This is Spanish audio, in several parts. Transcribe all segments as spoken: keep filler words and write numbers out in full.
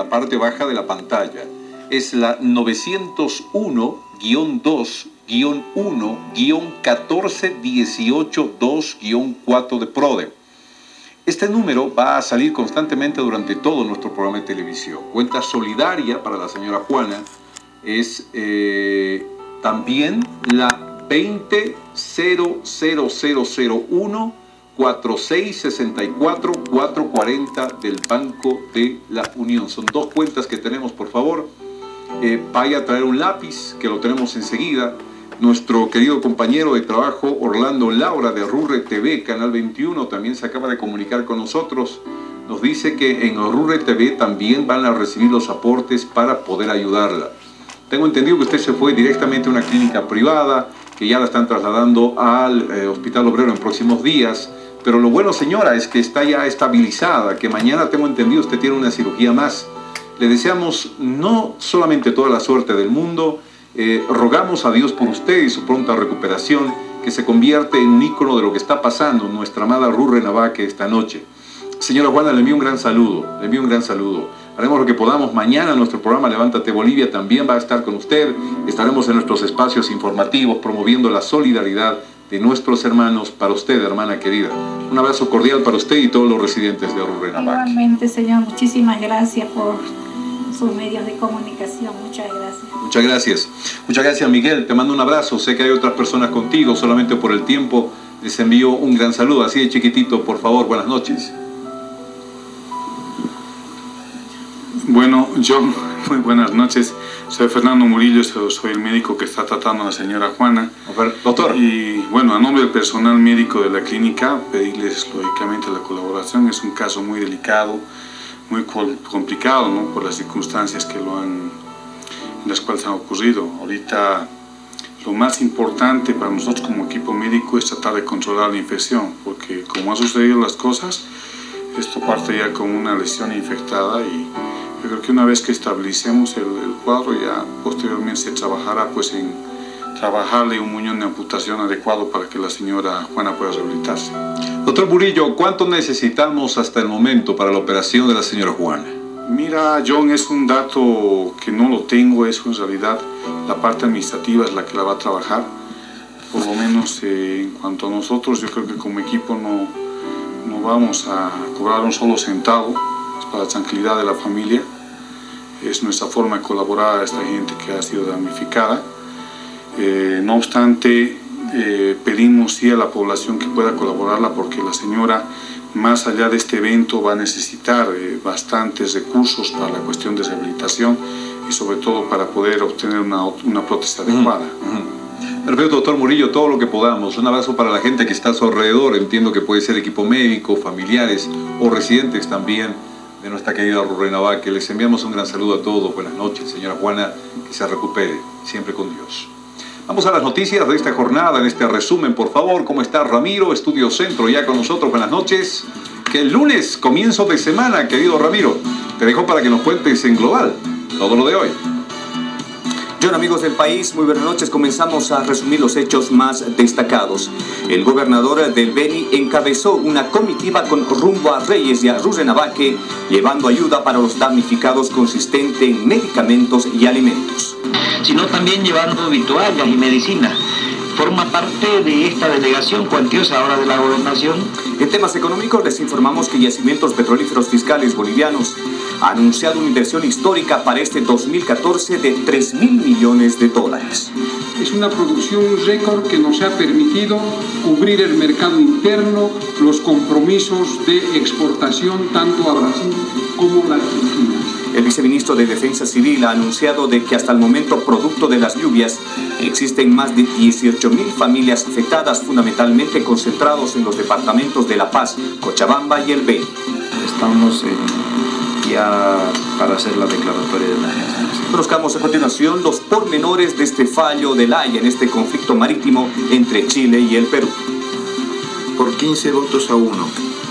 la parte baja de la pantalla. Es la novecientos uno guión dos guión uno guión catorce dieciocho dos guión cuatro de PRODE. Este número va a salir constantemente durante todo nuestro programa de televisión. Cuenta solidaria para la señora Juana es eh, también la veinte cero cero cero cero uno cuatro seis seis cuatro cuatro cuarenta del Banco de la Unión. Son dos cuentas que tenemos, por favor. Eh, vaya a traer un lápiz, que lo tenemos enseguida. Nuestro querido compañero de trabajo, Orlando Laura, de Rurre T V, Canal veintiuno, también se acaba de comunicar con nosotros. Nos dice que en Rurre T V también van a recibir los aportes para poder ayudarla. Tengo entendido que usted se fue directamente a una clínica privada, que ya la están trasladando al eh, Hospital Obrero en próximos días. Pero lo bueno, señora, es que está ya estabilizada, que mañana, tengo entendido, usted tiene una cirugía más. Le deseamos no solamente toda la suerte del mundo, eh, rogamos a Dios por usted y su pronta recuperación, que se convierte en un ícono de lo que está pasando en nuestra amada Rurre Navaque esta noche. Señora Juana, le envío un gran saludo, le envío un gran saludo. Haremos lo que podamos. Mañana nuestro programa Levántate Bolivia también va a estar con usted. Estaremos en nuestros espacios informativos promoviendo la solidaridad de nuestros hermanos para usted, hermana querida. Un abrazo cordial para usted y todos los residentes de Rurre Navaque. Igualmente, señor, muchísimas gracias por sus medios de comunicación. Muchas gracias. Muchas gracias. Muchas gracias, Miguel. Te mando un abrazo. Sé que hay otras personas contigo, solamente por el tiempo les envío un gran saludo. Así de chiquitito, por favor, buenas noches. Bueno, yo, muy buenas noches. Soy Fernando Murillo, soy el médico que está tratando a la señora Juana. Doctor. Y bueno, a nombre del personal médico de la clínica, pedirles lógicamente la colaboración. Es un caso muy delicado, muy complicado, ¿no? Por las circunstancias que lo han, en las cuales han ocurrido. Ahorita lo más importante para nosotros como equipo médico es tratar de controlar la infección, porque como han sucedido las cosas, esto parte ya con una lesión infectada y yo creo que una vez que estabilicemos el, el cuadro, ya posteriormente se trabajará pues en trabajarle un muñón de amputación adecuado para que la señora Juana pueda rehabilitarse. Doctor Murillo, ¿cuánto necesitamos hasta el momento para la operación de la señora Juana? Mira, John, es un dato que no lo tengo, es en realidad la parte administrativa es la que la va a trabajar. Por lo menos eh, en cuanto a nosotros, yo creo que como equipo no, no vamos a cobrar un solo centavo. Para la tranquilidad de la familia, es nuestra forma de colaborar a esta gente que ha sido damnificada. Eh, no obstante, eh, pedimos sí a la población que pueda colaborarla porque la señora, más allá de este evento, va a necesitar eh, bastantes recursos para la cuestión de rehabilitación y sobre todo para poder obtener una, una prótesis adecuada. Uh-huh. Perfecto, doctor Murillo, todo lo que podamos. Un abrazo para la gente que está a su alrededor. Entiendo que puede ser equipo médico, familiares o residentes también de nuestra querida Rurre Navaque. Les enviamos un gran saludo a todos. Buenas noches, señora Juana, que se recupere siempre con Dios. Vamos a las noticias de esta jornada, en este resumen, por favor. ¿Cómo está Ramiro? Estudio Centro ya con nosotros. Buenas noches. Que el lunes, comienzo de semana, querido Ramiro, te dejo para que nos cuentes en global todo lo de hoy. John, amigos del país, muy buenas noches. Comenzamos a resumir los hechos más destacados. El gobernador del Beni encabezó una comitiva con rumbo a Reyes y a Rurre Navaque, llevando ayuda para los damnificados consistente en medicamentos y alimentos. Sino también llevando vituallas y medicinas. Forma parte de esta delegación cuantiosa ahora de la gobernación. En temas económicos les informamos que Yacimientos Petrolíferos Fiscales Bolivianos ha anunciado una inversión histórica para este dos mil catorce de tres mil millones de dólares. Es una producción récord que nos ha permitido cubrir el mercado interno, los compromisos de exportación tanto a Brasil como a la Argentina. El viceministro de Defensa Civil ha anunciado de que hasta el momento, producto de las lluvias, existen más de dieciocho mil familias afectadas, fundamentalmente concentrados en los departamentos de La Paz, Cochabamba y El Beni. Estamos eh, ya para hacer la declaratoria de emergencia. Conozcamos a continuación los pormenores de este fallo de La Haya en este conflicto marítimo entre Chile y el Perú. Por quince votos a uno,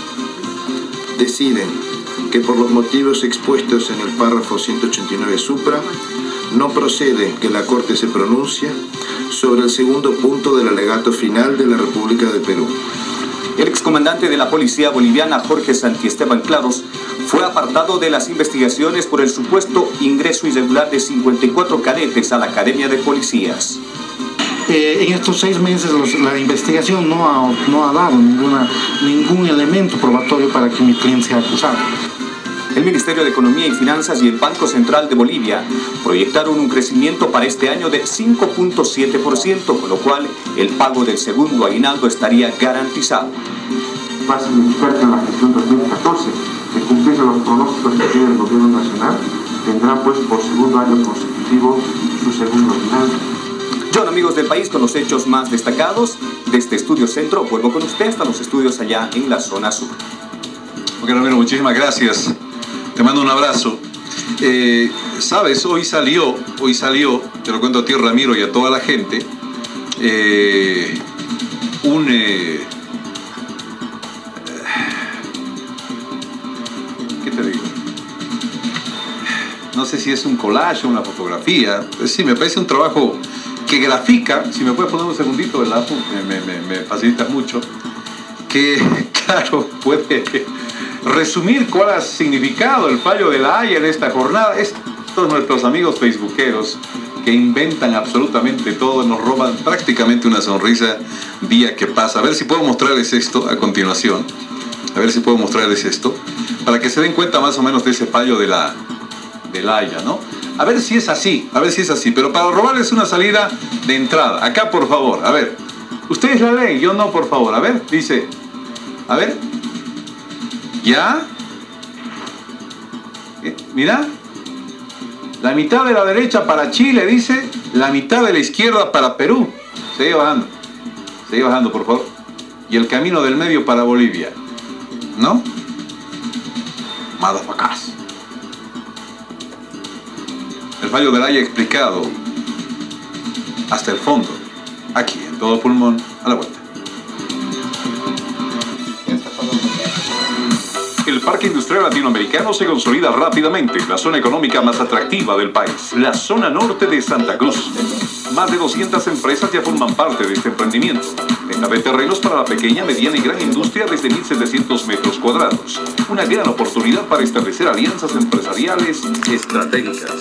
deciden que por los motivos expuestos en el párrafo ciento ochenta y nueve supra, no procede que la Corte se pronuncie sobre el segundo punto del alegato final de la República de Perú. El excomandante de la policía boliviana, Jorge Santiesteban Claros, fue apartado de las investigaciones por el supuesto ingreso irregular de cincuenta y cuatro cadetes a la Academia de Policías. Eh, en estos seis meses los, la investigación no ha, no ha dado ninguna, ningún elemento probatorio para que mi cliente sea acusado. El Ministerio de Economía y Finanzas y el Banco Central de Bolivia proyectaron un crecimiento para este año de cinco punto siete por ciento, con lo cual el pago del segundo aguinaldo estaría garantizado. Va a significar que en la gestión dos mil catorce, de cumplir los pronósticos que tiene el Gobierno Nacional, tendrá pues por segundo año consecutivo su segundo aguinaldo. John, amigos del país, con los hechos más destacados desde Estudio Centro, vuelvo con usted hasta los estudios allá en la zona sur. Ok, Ramiro, muchísimas gracias. Te mando un abrazo. Eh, Sabes, hoy salió, hoy salió, te lo cuento a ti, Ramiro, y a toda la gente, eh, un... Eh, ¿Qué te digo? No sé si es un collage o una fotografía. Sí, me parece un trabajo que grafica, si me puedes poner un segundito, ¿verdad? Me, me, me facilitas mucho. Que, claro, puede resumir cuál ha significado el fallo de la Haya en esta jornada. Estos nuestros amigos facebookeros que inventan absolutamente todo, nos roban prácticamente una sonrisa día que pasa. A ver si puedo mostrarles esto a continuación. A ver si puedo mostrarles esto, para que se den cuenta más o menos de ese fallo de la, de la Haya, ¿no? A ver si es así, a ver si es así. Pero para robarles una salida de entrada. Acá, por favor, a ver. Ustedes la leen, yo no, por favor. A ver, dice... A ver. ¿Ya? Eh, mira. La mitad de la derecha para Chile, dice. La mitad de la izquierda para Perú. Sigue bajando. Sigue bajando, por favor. Y el camino del medio para Bolivia. ¿No? Motherfuckers. El fallo de la Haya explicado hasta el fondo. Aquí, en todo pulmón, a la vuelta. El Parque Industrial Latinoamericano se consolida rápidamente, la zona económica más atractiva del país, la zona norte de Santa Cruz. Más de doscientas empresas ya forman parte de este emprendimiento. Venta de terrenos para la pequeña, mediana y gran industria desde mil setecientos metros cuadrados. Una gran oportunidad para establecer alianzas empresariales estratégicas.